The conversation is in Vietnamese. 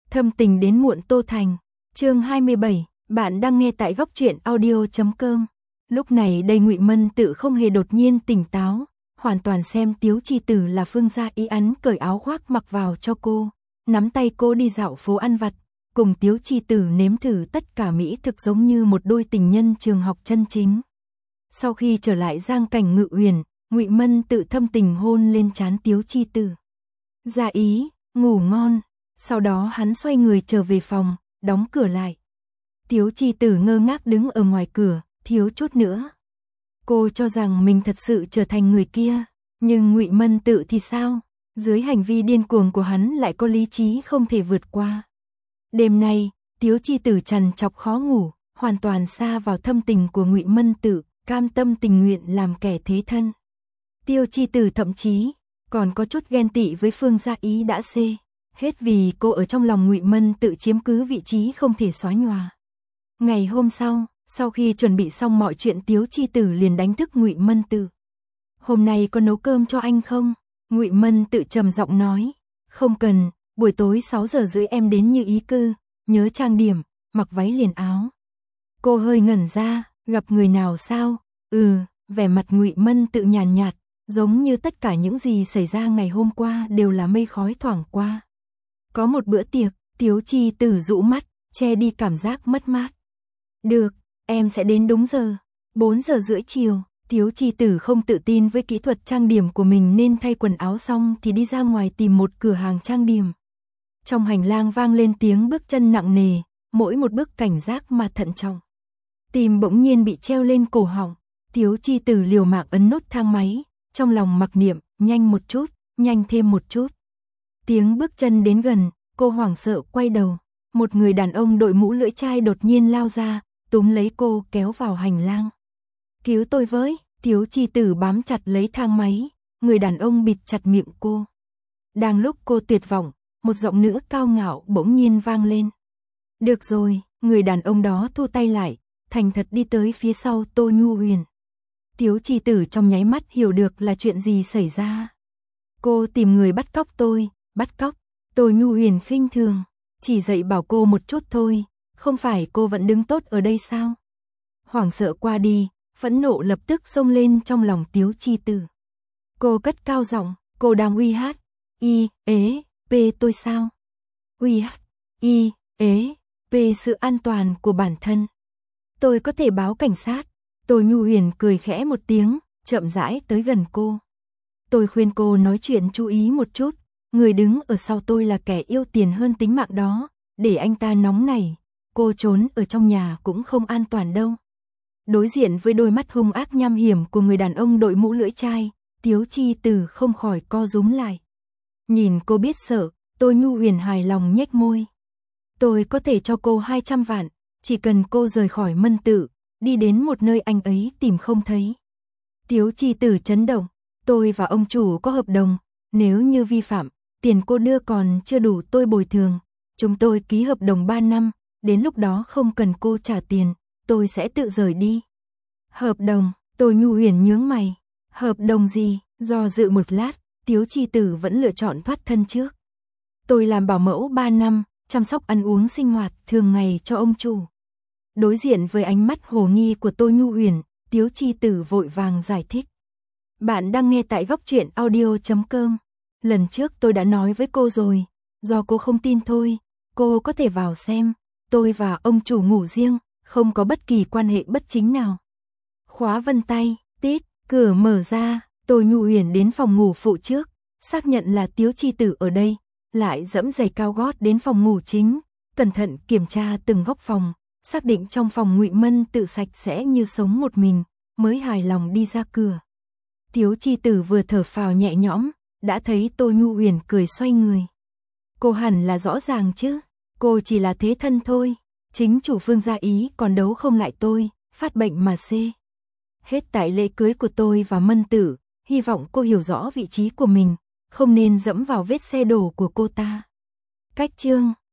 Thâm tình đến muộn Tô Thành. Chương 27, bạn đang nghe tại góc truyện audio.com. Lúc này đây Ngụy Mân Tự không hề đột nhiên tỉnh táo, hoàn toàn xem Tiếu Chi Tử là Phương gia ý ắn cởi áo khoác mặc vào cho cô, nắm tay cô đi dạo phố ăn vặt, cùng Tiếu Chi Tử nếm thử tất cả mỹ thực giống như một đôi tình nhân trường học chân chính. Sau khi trở lại Giang Cảnh Ngự Uyển, Ngụy Mân Tự thâm tình hôn lên trán Tiếu Chi Tử. Dạ ý, ngủ ngon. Sau đó hắn xoay người trở về phòng, đóng cửa lại. Tiếu Chi Tử ngơ ngác đứng ở ngoài cửa, thiếu chút nữa. Cô cho rằng mình thật sự trở thành người kia, nhưng Ngụy Mân Tự thì sao? Dưới hành vi điên cuồng của hắn lại có lý trí không thể vượt qua. Đêm nay, Tiếu Chi Tử trằn trọc khó ngủ, hoàn toàn sa vào thâm tình của Ngụy Mân Tự, cam tâm tình nguyện làm kẻ thế thân. Tiếu Chi Tử thậm chí còn có chút ghen tị với Phương Gia Ý đã xê. Hết vì cô ở trong lòng Ngụy Mân Tự chiếm cứ vị trí không thể xóa nhòa. Ngày hôm sau khi chuẩn bị xong mọi chuyện, Tiếu Chi Tử liền đánh thức Ngụy Mân Tự. Hôm nay có nấu cơm cho anh không? Ngụy Mân Tự trầm giọng nói. Không cần, buổi tối 6:30 em đến Như Ý Cư, nhớ trang điểm, mặc váy liền áo. Cô hơi ngẩn ra, gặp người nào sao? Vẻ mặt Ngụy Mân Tự nhàn nhạt, giống như tất cả những gì xảy ra ngày hôm qua đều là mây khói thoảng qua. Có một bữa tiệc, Tiếu Chi Tử dụ mắt, che đi cảm giác mất mát. Được, em sẽ đến đúng giờ. 4:30 chiều, Tiếu Chi Tử không tự tin với kỹ thuật trang điểm của mình nên thay quần áo xong thì đi ra ngoài tìm một cửa hàng trang điểm. Trong hành lang vang lên tiếng bước chân nặng nề, mỗi một bước cảnh giác mà thận trọng. Tim bỗng nhiên bị treo lên cổ họng, Tiếu Chi Tử liều mạng ấn nốt thang máy, trong lòng mặc niệm, nhanh một chút, nhanh thêm một chút. Tiếng bước chân đến gần, cô hoảng sợ quay đầu. Một người đàn ông đội mũ lưỡi chai đột nhiên lao ra, túm lấy cô kéo vào hành lang. Cứu tôi với, Tiếu Chi Tử bám chặt lấy thang máy, người đàn ông bịt chặt miệng cô. Đang lúc cô tuyệt vọng, một giọng nữ cao ngạo bỗng nhiên vang lên. Được rồi, người đàn ông đó thu tay lại, thành thật đi tới phía sau Tô Nhu Huyền. Tiếu Chi Tử trong nháy mắt hiểu được là chuyện gì xảy ra. Cô tìm người bắt cóc tôi. Bắt cóc? Tô Nhu Huyền khinh thường, chỉ dạy bảo cô một chút thôi, không phải cô vẫn đứng tốt ở đây sao? Hoảng sợ qua đi, phẫn nộ lập tức xông lên trong lòng Tiếu Chi Tử. Cô cất cao giọng, cô đang uy hát, p tôi sao? Uy hát, p sự an toàn của bản thân. Tôi có thể báo cảnh sát. Tô Nhu Huyền cười khẽ một tiếng, chậm rãi tới gần cô. Tôi khuyên cô nói chuyện chú ý một chút. Người đứng ở sau tôi là kẻ yêu tiền hơn tính mạng đó, để anh ta nóng nảy, cô trốn ở trong nhà cũng không an toàn đâu. Đối diện với đôi mắt hung ác nham hiểm của người đàn ông đội mũ lưỡi chai, Tiếu Chi Tử không khỏi co rúm lại. Nhìn cô biết sợ, Tô Nhu Huyền hài lòng nhếch môi. Tôi có thể cho cô 200 vạn, chỉ cần cô rời khỏi Mân Tự, đi đến một nơi anh ấy tìm không thấy. Tiếu Chi Tử chấn động, tôi và ông chủ có hợp đồng, nếu như vi phạm, tiền cô đưa còn chưa đủ tôi bồi thường. Chúng tôi ký hợp đồng 3 năm, đến lúc đó không cần cô trả tiền, tôi sẽ tự rời đi. Hợp đồng? Tô Nhu Huyền nhướng mày. Hợp đồng gì? Do dự một lát, Tiếu Chi Tử vẫn lựa chọn thoát thân trước. Tôi làm bảo mẫu 3 năm, chăm sóc ăn uống sinh hoạt thường ngày cho ông chủ. Đối diện với ánh mắt hồ nghi của Tô Nhu Huyền, Tiếu Chi Tử vội vàng giải thích. Bạn đang nghe tại góc truyện audio.com. Lần trước tôi đã nói với cô rồi, do cô không tin thôi, cô có thể vào xem, tôi và ông chủ ngủ riêng, không có bất kỳ quan hệ bất chính nào. Khóa vân tay, tít, cửa mở ra, Tô Nhu Huyền đến phòng ngủ phụ trước, xác nhận là Tiếu Chi Tử ở đây, lại dẫm giày cao gót đến phòng ngủ chính, cẩn thận kiểm tra từng góc phòng, xác định trong phòng Ngụy Mân Tự sạch sẽ như sống một mình, mới hài lòng đi ra cửa. Tiếu Chi Tử vừa thở phào nhẹ nhõm, đã thấy Tô Nhu Huyền cười xoay người. Cô hẳn là rõ ràng chứ, cô chỉ là thế thân thôi, chính chủ Phương Gia Ý còn đấu không lại tôi, phát bệnh mà xê. Hết tại lễ cưới của tôi và Mân Tử, hy vọng cô hiểu rõ vị trí của mình, không nên dẫm vào vết xe đổ của cô ta. Cách chương